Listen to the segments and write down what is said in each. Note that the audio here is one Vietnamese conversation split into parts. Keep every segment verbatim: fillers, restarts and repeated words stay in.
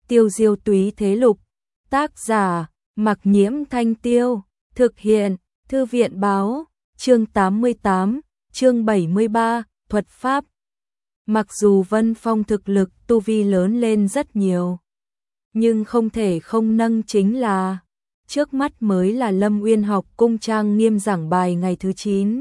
Tiêu diêu túy thế lục. Tác giả, Mặc Nhiễm Thanh Tiêu. Thực hiện, Thư viện báo. Chương tám mươi tám, chương bảy mươi ba, thuật pháp. Mặc dù Vân Phong thực lực tu vi lớn lên rất nhiều, nhưng không thể không nâng chính là trước mắt mới là Lâm Uyên học cung trang nghiêm giảng bài ngày thứ chín.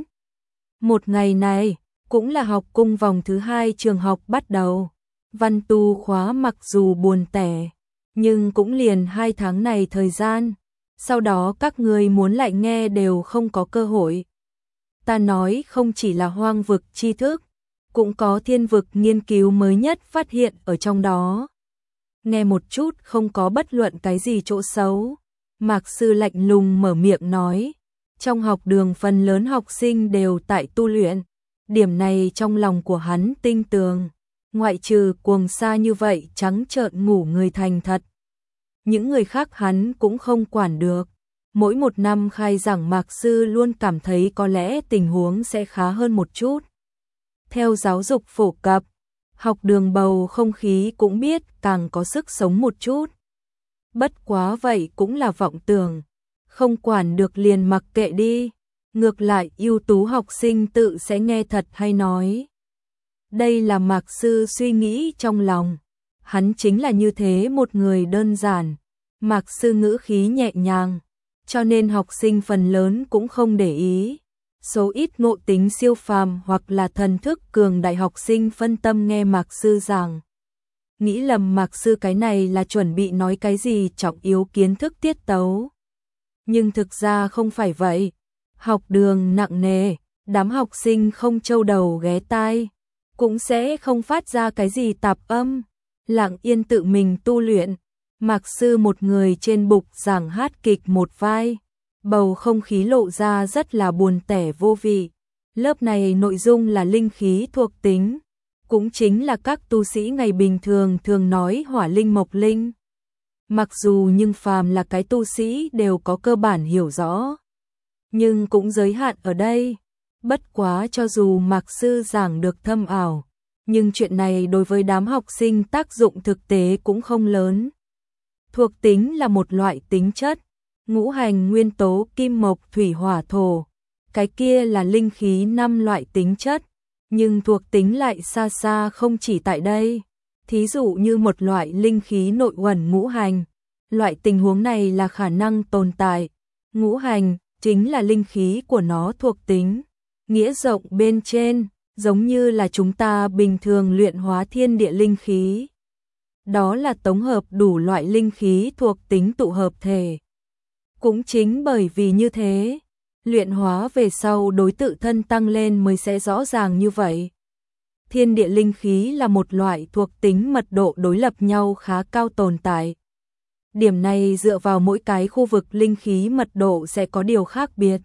Một ngày này cũng là học cung vòng thứ hai trường học bắt đầu. Văn tu khóa mặc dù buồn tẻ, nhưng cũng liền hai tháng này thời gian. Sau đó các người muốn lại nghe đều không có cơ hội. Ta nói không chỉ là hoang vực tri thức, cũng có thiên vực nghiên cứu mới nhất phát hiện ở trong đó. Nghe một chút không có bất luận cái gì chỗ xấu. Mạc sư lạnh lùng mở miệng nói. Trong học đường phần lớn học sinh đều tại tu luyện. Điểm này trong lòng của hắn tinh tường. Ngoại trừ cuồng sa như vậy trắng trợn ngủ người thành thật, những người khác hắn cũng không quản được. Mỗi một năm khai giảng Mạc sư luôn cảm thấy có lẽ tình huống sẽ khá hơn một chút. Theo giáo dục phổ cập, học đường bầu không khí cũng biết càng có sức sống một chút. Bất quá vậy cũng là vọng tưởng, không quản được liền mặc kệ đi. Ngược lại ưu tú học sinh tự sẽ nghe thật hay nói. Đây là Mạc sư suy nghĩ trong lòng. Hắn chính là như thế một người đơn giản. Mạc sư ngữ khí nhẹ nhàng, cho nên học sinh phần lớn cũng không để ý. Số ít ngộ tính siêu phàm hoặc là thần thức cường đại học sinh phân tâm nghe Mạc sư giảng. Nghĩ lầm Mạc sư cái này là chuẩn bị nói cái gì trọng yếu kiến thức tiết tấu. Nhưng thực ra không phải vậy. Học đường nặng nề, đám học sinh không trâu đầu ghé tai, cũng sẽ không phát ra cái gì tạp âm, lặng yên tự mình tu luyện. Mạc sư một người trên bục giảng hát kịch một vai, bầu không khí lộ ra rất là buồn tẻ vô vị. Lớp này nội dung là linh khí thuộc tính, cũng chính là các tu sĩ ngày bình thường thường nói hỏa linh mộc linh. Mặc dù nhưng phàm là cái tu sĩ đều có cơ bản hiểu rõ, nhưng cũng giới hạn ở đây. Bất quá cho dù Mạc sư giảng được thâm ảo, nhưng chuyện này đối với đám học sinh tác dụng thực tế cũng không lớn. Thuộc tính là một loại tính chất, ngũ hành nguyên tố kim mộc thủy hỏa thổ, cái kia là linh khí năm loại tính chất, nhưng thuộc tính lại xa xa không chỉ tại đây. Thí dụ như một loại linh khí nội uẩn ngũ hành, loại tình huống này là khả năng tồn tại. Ngũ hành chính là linh khí của nó thuộc tính. Nghĩa rộng bên trên, giống như là chúng ta bình thường luyện hóa thiên địa linh khí. Đó là tổng hợp đủ loại linh khí thuộc tính tụ hợp thể. Cũng chính bởi vì như thế, luyện hóa về sau đối tự thân tăng lên mới sẽ rõ ràng như vậy. Thiên địa linh khí là một loại thuộc tính mật độ đối lập nhau khá cao tồn tại. Điểm này dựa vào mỗi cái khu vực linh khí mật độ sẽ có điều khác biệt.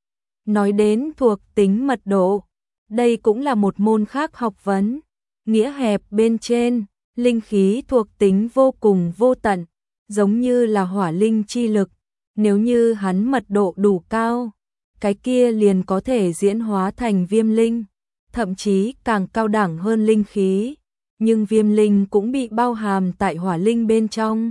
Nói đến thuộc tính mật độ, đây cũng là một môn khác học vấn. Nghĩa hẹp bên trên, linh khí thuộc tính vô cùng vô tận, giống như là hỏa linh chi lực. Nếu như hắn mật độ đủ cao, cái kia liền có thể diễn hóa thành viêm linh, thậm chí càng cao đẳng hơn linh khí. Nhưng viêm linh cũng bị bao hàm tại hỏa linh bên trong,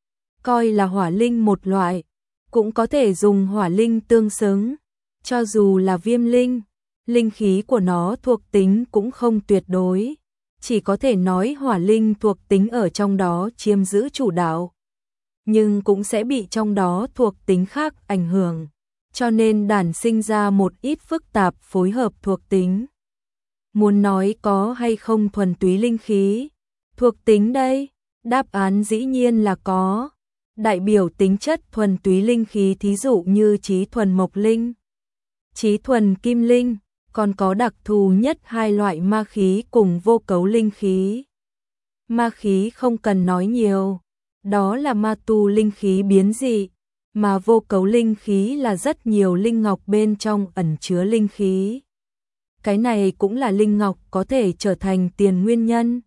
coi là hỏa linh một loại, cũng có thể dùng hỏa linh tương xứng. Cho dù là viêm linh, linh khí của nó thuộc tính cũng không tuyệt đối, chỉ có thể nói hỏa linh thuộc tính ở trong đó chiếm giữ chủ đạo, nhưng cũng sẽ bị trong đó thuộc tính khác ảnh hưởng, cho nên đản sinh ra một ít phức tạp phối hợp thuộc tính. Muốn nói có hay không thuần túy linh khí thuộc tính đây, đáp án dĩ nhiên là có. Đại biểu tính chất thuần túy linh khí thí dụ như trí thuần mộc linh, trí thuần kim linh, còn có đặc thù nhất hai loại ma khí cùng vô cấu linh khí. Ma khí không cần nói nhiều, đó là ma tu linh khí biến dị, mà vô cấu linh khí là rất nhiều linh ngọc bên trong ẩn chứa linh khí. Cái này cũng là linh ngọc có thể trở thành tiền nguyên nhân.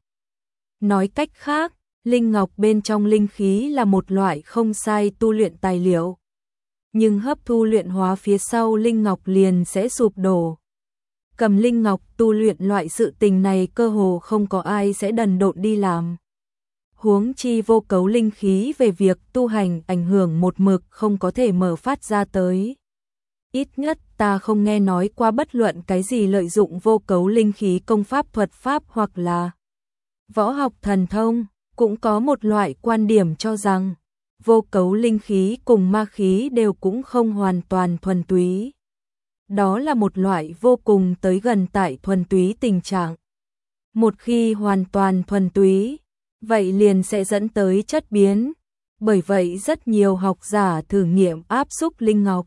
Nói cách khác, linh ngọc bên trong linh khí là một loại không sai tu luyện tài liệu. Nhưng hấp thu luyện hóa phía sau linh ngọc liền sẽ sụp đổ. Cầm linh ngọc tu luyện loại sự tình này cơ hồ không có ai sẽ đần độn đi làm. Huống chi vô cấu linh khí về việc tu hành ảnh hưởng một mực không có thể mở phát ra tới. Ít nhất ta không nghe nói qua bất luận cái gì lợi dụng vô cấu linh khí công pháp thuật pháp hoặc là võ học thần thông. Cũng có một loại quan điểm cho rằng vô cấu linh khí cùng ma khí đều cũng không hoàn toàn thuần túy. Đó là một loại vô cùng tới gần tại thuần túy tình trạng. Một khi hoàn toàn thuần túy, vậy liền sẽ dẫn tới chất biến. Bởi vậy rất nhiều học giả thử nghiệm áp xúc linh ngọc.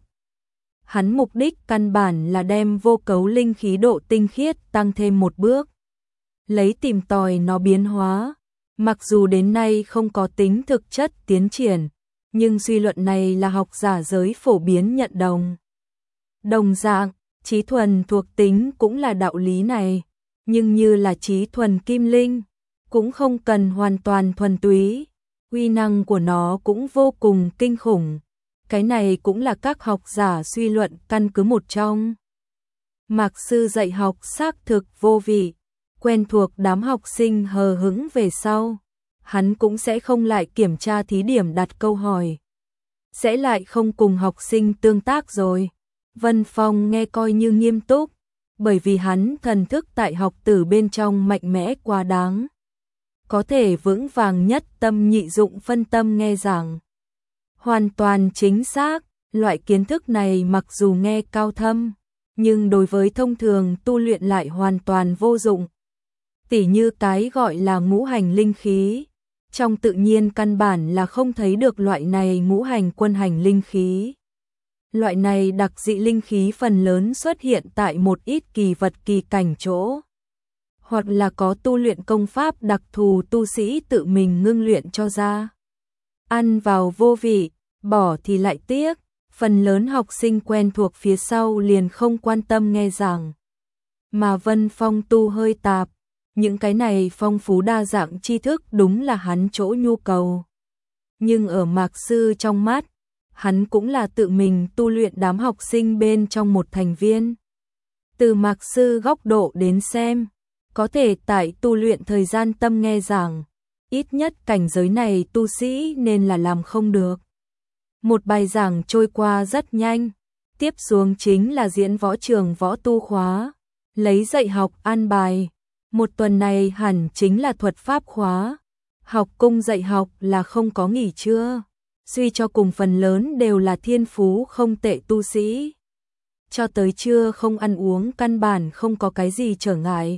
Hắn mục đích căn bản là đem vô cấu linh khí độ tinh khiết tăng thêm một bước. Lấy tìm tòi nó biến hóa. Mặc dù đến nay không có tính thực chất tiến triển, nhưng suy luận này là học giả giới phổ biến nhận đồng. Đồng dạng, trí thuần thuộc tính cũng là đạo lý này, nhưng như là trí thuần kim linh, cũng không cần hoàn toàn thuần túy, uy năng của nó cũng vô cùng kinh khủng. Cái này cũng là các học giả suy luận căn cứ một trong. Mạc sư dạy học xác thực vô vị, quen thuộc đám học sinh hờ hững về sau, hắn cũng sẽ không lại kiểm tra thí điểm đặt câu hỏi. Sẽ lại không cùng học sinh tương tác rồi. Vân Phong nghe coi như nghiêm túc, bởi vì hắn thần thức tại học tử bên trong mạnh mẽ quá đáng. Có thể vững vàng nhất tâm nhị dụng phân tâm nghe giảng. Hoàn toàn chính xác, loại kiến thức này mặc dù nghe cao thâm, nhưng đối với thông thường tu luyện lại hoàn toàn vô dụng. Tỉ như cái gọi là ngũ hành linh khí, trong tự nhiên căn bản là không thấy được loại này ngũ hành quân hành linh khí. Loại này đặc dị linh khí phần lớn xuất hiện tại một ít kỳ vật kỳ cảnh chỗ, hoặc là có tu luyện công pháp đặc thù tu sĩ tự mình ngưng luyện cho ra. Ăn vào vô vị, bỏ thì lại tiếc, phần lớn học sinh quen thuộc phía sau liền không quan tâm nghe giảng. Mà Vân Phong tu hơi tạp, những cái này phong phú đa dạng tri thức đúng là hắn chỗ nhu cầu. Nhưng ở Mạc sư trong mắt, hắn cũng là tự mình tu luyện đám học sinh bên trong một thành viên. Từ Mạc sư góc độ đến xem, có thể tại tu luyện thời gian tâm nghe giảng, ít nhất cảnh giới này tu sĩ nên là làm không được. Một bài giảng trôi qua rất nhanh, tiếp xuống chính là diễn võ trường võ tu khóa, lấy dạy học an bài. Một tuần này hẳn chính là thuật pháp khóa, học cung dạy học là không có nghỉ trưa, suy cho cùng phần lớn đều là thiên phú không tệ tu sĩ. Cho tới trưa không ăn uống căn bản không có cái gì trở ngại.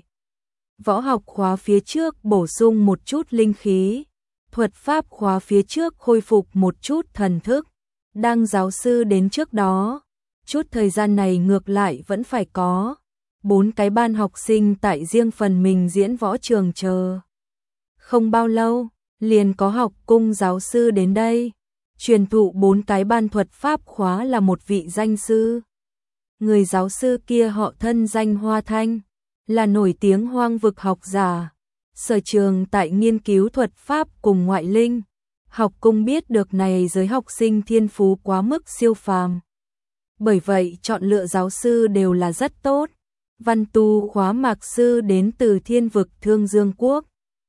Võ học khóa phía trước bổ sung một chút linh khí, thuật pháp khóa phía trước khôi phục một chút thần thức. Đang giáo sư đến trước đó, chút thời gian này ngược lại vẫn phải có. Bốn cái ban học sinh tại riêng phần mình diễn võ trường chờ. Không bao lâu, liền có học cung giáo sư đến đây. Truyền thụ bốn cái ban thuật pháp khóa là một vị danh sư. Người giáo sư kia họ thân danh Hoa Thanh, là nổi tiếng hoang vực học giả. Sở trường tại nghiên cứu thuật pháp cùng ngoại linh. Học cung biết được này giới học sinh thiên phú quá mức siêu phàm. Bởi vậy chọn lựa giáo sư đều là rất tốt. Văn tu khóa Mạc sư đến từ thiên vực Thương Dương Quốc.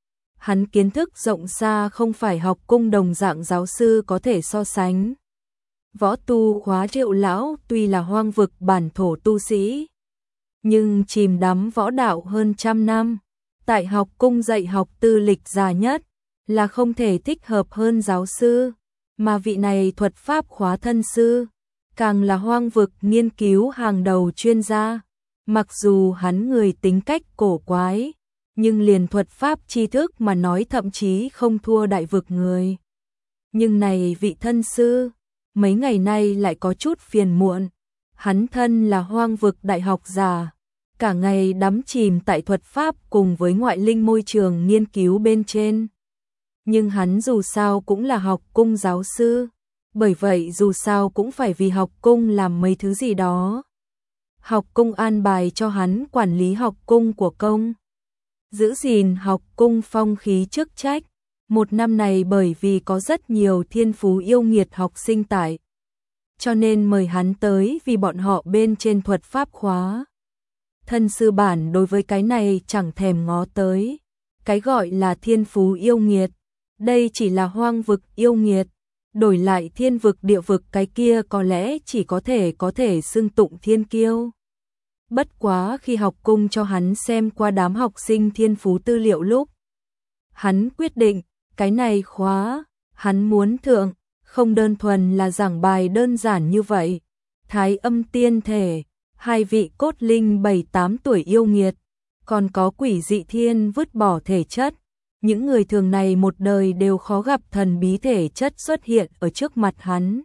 Hắn kiến thức rộng xa không phải học cung đồng dạng giáo sư có thể so sánh. Võ tu khóa Triệu lão tuy là hoang vực bản thổ tu sĩ, nhưng chìm đắm võ đạo hơn trăm năm, tại học cung dạy học tư lịch già nhất, là không thể thích hợp hơn giáo sư, mà vị này thuật pháp khóa thân sư, càng là hoang vực nghiên cứu hàng đầu chuyên gia. Mặc dù hắn người tính cách cổ quái, nhưng liền thuật pháp tri thức mà nói thậm chí không thua đại vực người. Nhưng này vị thân sư, mấy ngày nay lại có chút phiền muộn. Hắn thân là hoang vực đại học giả, cả ngày đắm chìm tại thuật pháp cùng với ngoại linh môi trường nghiên cứu bên trên. Nhưng hắn dù sao cũng là học cung giáo sư, bởi vậy dù sao cũng phải vì học cung làm mấy thứ gì đó. Học cung an bài cho hắn quản lý học cung của công, giữ gìn học cung phong khí chức trách. Một năm này bởi vì có rất nhiều thiên phú yêu nghiệt học sinh tại, cho nên mời hắn tới vì bọn họ bên trên thuật pháp khóa. Thân sư bản đối với cái này chẳng thèm ngó tới. Cái gọi là thiên phú yêu nghiệt, Đây chỉ là hoang vực yêu nghiệt, đổi lại thiên vực địa vực cái kia có lẽ chỉ có thể có thể xưng tụng thiên kiêu. Bất quá khi học cung cho hắn xem qua đám học sinh thiên phú tư liệu lúc, hắn quyết định, cái này khóa, hắn muốn thượng, không đơn thuần là giảng bài đơn giản như vậy. Thái âm tiên thể, hai vị cốt linh bảy tám tuổi yêu nghiệt, còn có quỷ dị thiên vứt bỏ thể chất. Những người thường này một đời đều khó gặp thần bí thể chất xuất hiện ở trước mặt hắn.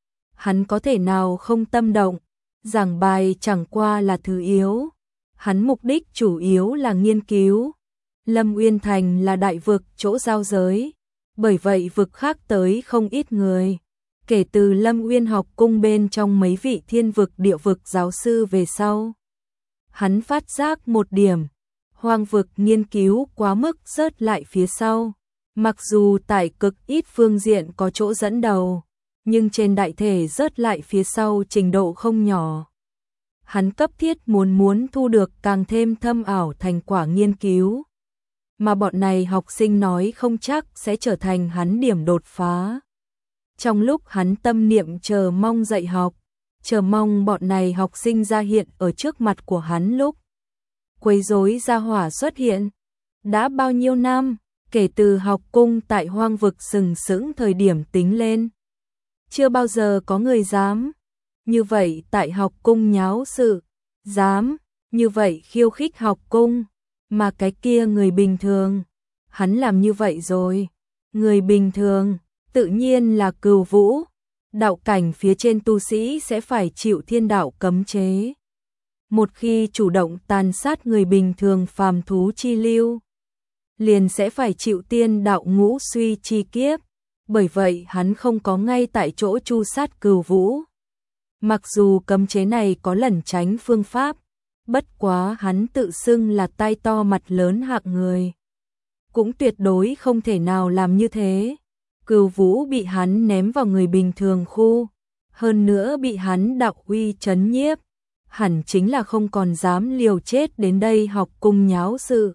Hắn có thể nào không tâm động, giảng bài chẳng qua là thứ yếu. Hắn mục đích chủ yếu là nghiên cứu. Lâm Uyên Thành là đại vực chỗ giao giới, bởi vậy vực khác tới không ít người. Kể từ Lâm Uyên học cung bên trong mấy vị thiên vực địa vực giáo sư về sau, hắn phát giác một điểm, hoang vực nghiên cứu quá mức rớt lại phía sau. Mặc dù tại cực ít phương diện có chỗ dẫn đầu, nhưng trên đại thể rớt lại phía sau trình độ không nhỏ. Hắn cấp thiết muốn muốn thu được càng thêm thâm ảo thành quả nghiên cứu, mà bọn này học sinh nói không chắc sẽ trở thành hắn điểm đột phá. Trong lúc hắn tâm niệm chờ mong dạy học, chờ mong bọn này học sinh ra hiện ở trước mặt của hắn lúc quấy rối gia hỏa xuất hiện. Đã bao nhiêu năm, kể từ học cung tại hoang vực sừng sững thời điểm tính lên, chưa bao giờ có người dám như vậy tại học cung nháo sự, dám như vậy khiêu khích học cung. Mà cái kia người bình thường, hắn làm như vậy rồi. Người bình thường, tự nhiên là Cửu Vũ. Đạo cảnh phía trên tu sĩ sẽ phải chịu thiên đạo cấm chế. Một khi chủ động tàn sát người bình thường phàm thú chi lưu, liền sẽ phải chịu tiên đạo ngũ suy chi kiếp. Bởi vậy hắn không có ngay tại chỗ tru sát Cửu Vũ. Mặc dù cấm chế này có lẩn tránh phương pháp, bất quá hắn tự xưng là tai to mặt lớn hạng người, cũng tuyệt đối không thể nào làm như thế. Cửu Vũ bị hắn ném vào người bình thường khu, hơn nữa bị hắn đạo uy trấn nhiếp, hẳn chính là không còn dám liều chết đến đây học cung nháo sự.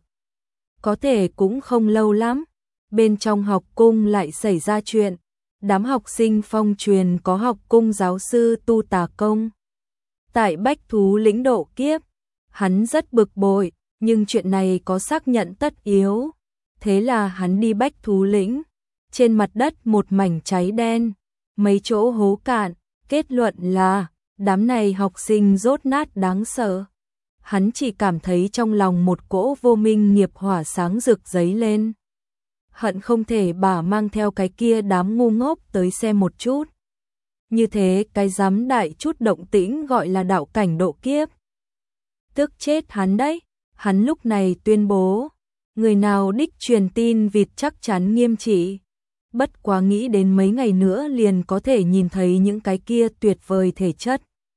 Có thể cũng không lâu lắm, bên trong học cung lại xảy ra chuyện. Đám học sinh phong truyền có học cung giáo sư tu tà công tại Bách Thú lĩnh độ kiếp. Hắn rất bực bội, nhưng chuyện này có xác nhận tất yếu. Thế là hắn đi Bách Thú lĩnh, trên mặt đất một mảnh cháy đen, mấy chỗ hố cạn, kết luận là đám này học sinh rốt nát đáng sợ. Hắn chỉ cảm thấy trong lòng một cỗ vô minh nghiệp hỏa sáng rực dấy lên. Hận không thể bà mang theo cái kia đám ngu ngốc tới xem một chút. Như thế cái dám đại chút động tĩnh gọi là đạo cảnh độ kiếp. Tức chết hắn đấy. Hắn lúc này tuyên bố, người nào đích truyền tin vịt chắc chắn nghiêm trị. Bất quá nghĩ đến mấy ngày nữa liền có thể nhìn thấy những cái kia tuyệt vời thể chất.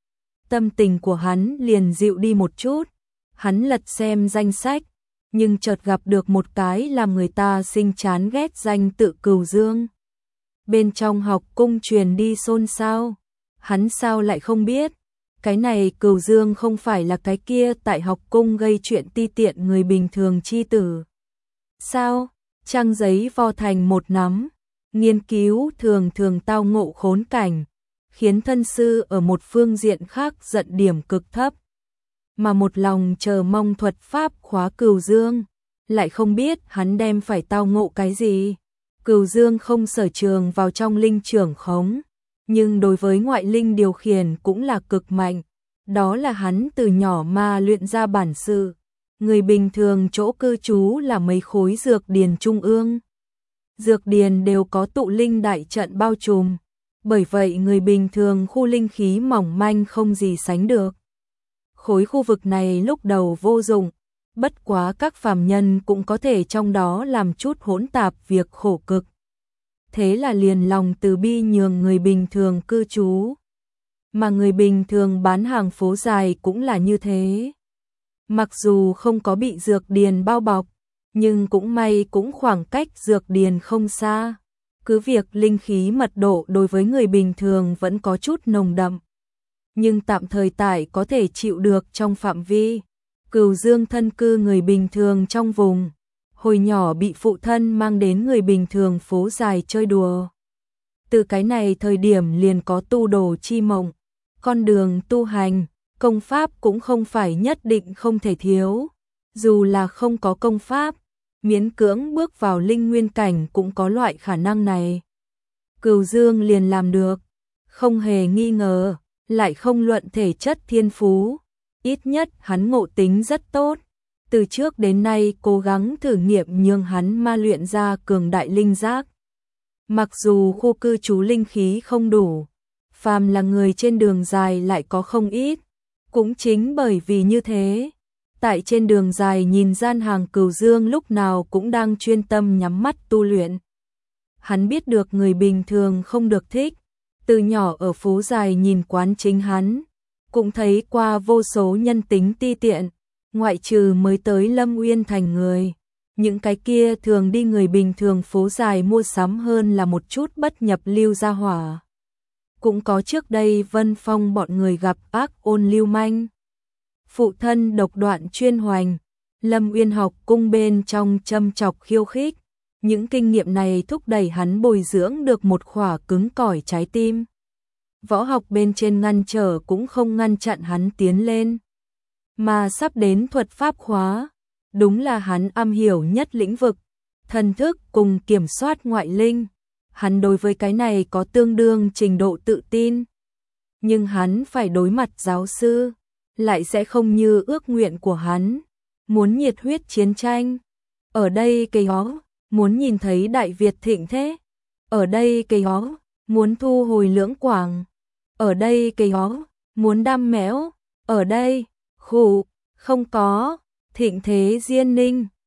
Tâm tình của hắn liền dịu đi một chút. Hắn lật xem danh sách, nhưng chợt gặp được một cái làm người ta sinh chán ghét danh tự Cửu Dương. Bên trong học cung truyền đi xôn xao. Hắn sao lại không biết? Cái này Cửu Dương không phải là cái kia tại học cung gây chuyện ti tiện người bình thường chi tử. Sao? Trang giấy vo thành một nắm. Nghiên cứu thường thường tao ngộ khốn cảnh, khiến thân sư ở một phương diện khác giận điểm cực thấp. Mà một lòng chờ mong thuật pháp khóa Cửu Dương, lại không biết hắn đem phải tao ngộ cái gì. Cửu Dương không sở trường vào trong linh trưởng khống, nhưng đối với ngoại linh điều khiển cũng là cực mạnh. Đó là hắn từ nhỏ mà luyện ra bản sự. Người bình thường chỗ cư trú là mấy khối dược điền trung ương. Dược điền đều có tụ linh đại trận bao trùm, bởi vậy người bình thường khu linh khí mỏng manh không gì sánh được. Khối khu vực này lúc đầu vô dụng, bất quá các phàm nhân cũng có thể trong đó làm chút hỗn tạp việc khổ cực. Thế là liền lòng từ bi nhường người bình thường cư trú. Mà người bình thường bán hàng phố dài cũng là như thế. Mặc dù không có bị dược điền bao bọc, nhưng cũng may cũng khoảng cách dược điền không xa. Cứ việc linh khí mật độ đối với người bình thường vẫn có chút nồng đậm, nhưng tạm thời tại có thể chịu được trong phạm vi. Cửu Dương thân cư người bình thường trong vùng. hồi nhỏ bị phụ thân mang đến người bình thường phố dài chơi đùa. Từ cái này thời điểm liền có tu đồ chi mộng, con đường tu hành, công pháp cũng không phải nhất định không thể thiếu, dù là không có công pháp, miễn cưỡng bước vào linh nguyên cảnh cũng có loại khả năng này. Cửu Dương liền làm được, không hề nghi ngờ, lại không luận thể chất thiên phú, ít nhất hắn ngộ tính rất tốt. Từ trước đến nay cố gắng thử nghiệm nhường hắn ma luyện ra cường đại linh giác. Mặc dù khu cư trú linh khí không đủ, phàm là người trên đường dài lại có không ít, cũng chính bởi vì như thế, tại trên đường dài nhìn gian hàng Cửu Dương lúc nào cũng đang chuyên tâm nhắm mắt tu luyện. Hắn biết được người bình thường không được thích, từ nhỏ ở phố dài nhìn quán chính hắn, cũng thấy qua vô số nhân tính ti tiện, ngoại trừ mới tới Lâm Uyên Thành người. Những cái kia thường đi người bình thường phố dài mua sắm hơn là một chút bất nhập lưu gia hỏa. Cũng có trước đây Vân Phong bọn người gặp ác ôn lưu manh. Phụ thân độc đoạn chuyên hoành, Lâm Uyên học cung bên trong châm chọc khiêu khích. Những kinh nghiệm này thúc đẩy hắn bồi dưỡng được một khỏa cứng cỏi trái tim. Võ học bên trên ngăn trở cũng không ngăn chặn hắn tiến lên. Mà sắp đến thuật pháp khóa, đúng là hắn am hiểu nhất lĩnh vực, thần thức cùng kiểm soát ngoại linh. Hắn đối với cái này có tương đương trình độ tự tin. Nhưng hắn phải đối mặt giáo sư, lại sẽ không như ước nguyện của hắn, muốn nhiệt huyết chiến tranh. Ở đây cây ó, muốn nhìn thấy Đại Việt thịnh thế. Ở đây cây ó, muốn thu hồi Lưỡng Quảng. Ở đây cây ó, muốn đam mẽo. Ở đây, khủ, không có, thịnh thế Diên Ninh.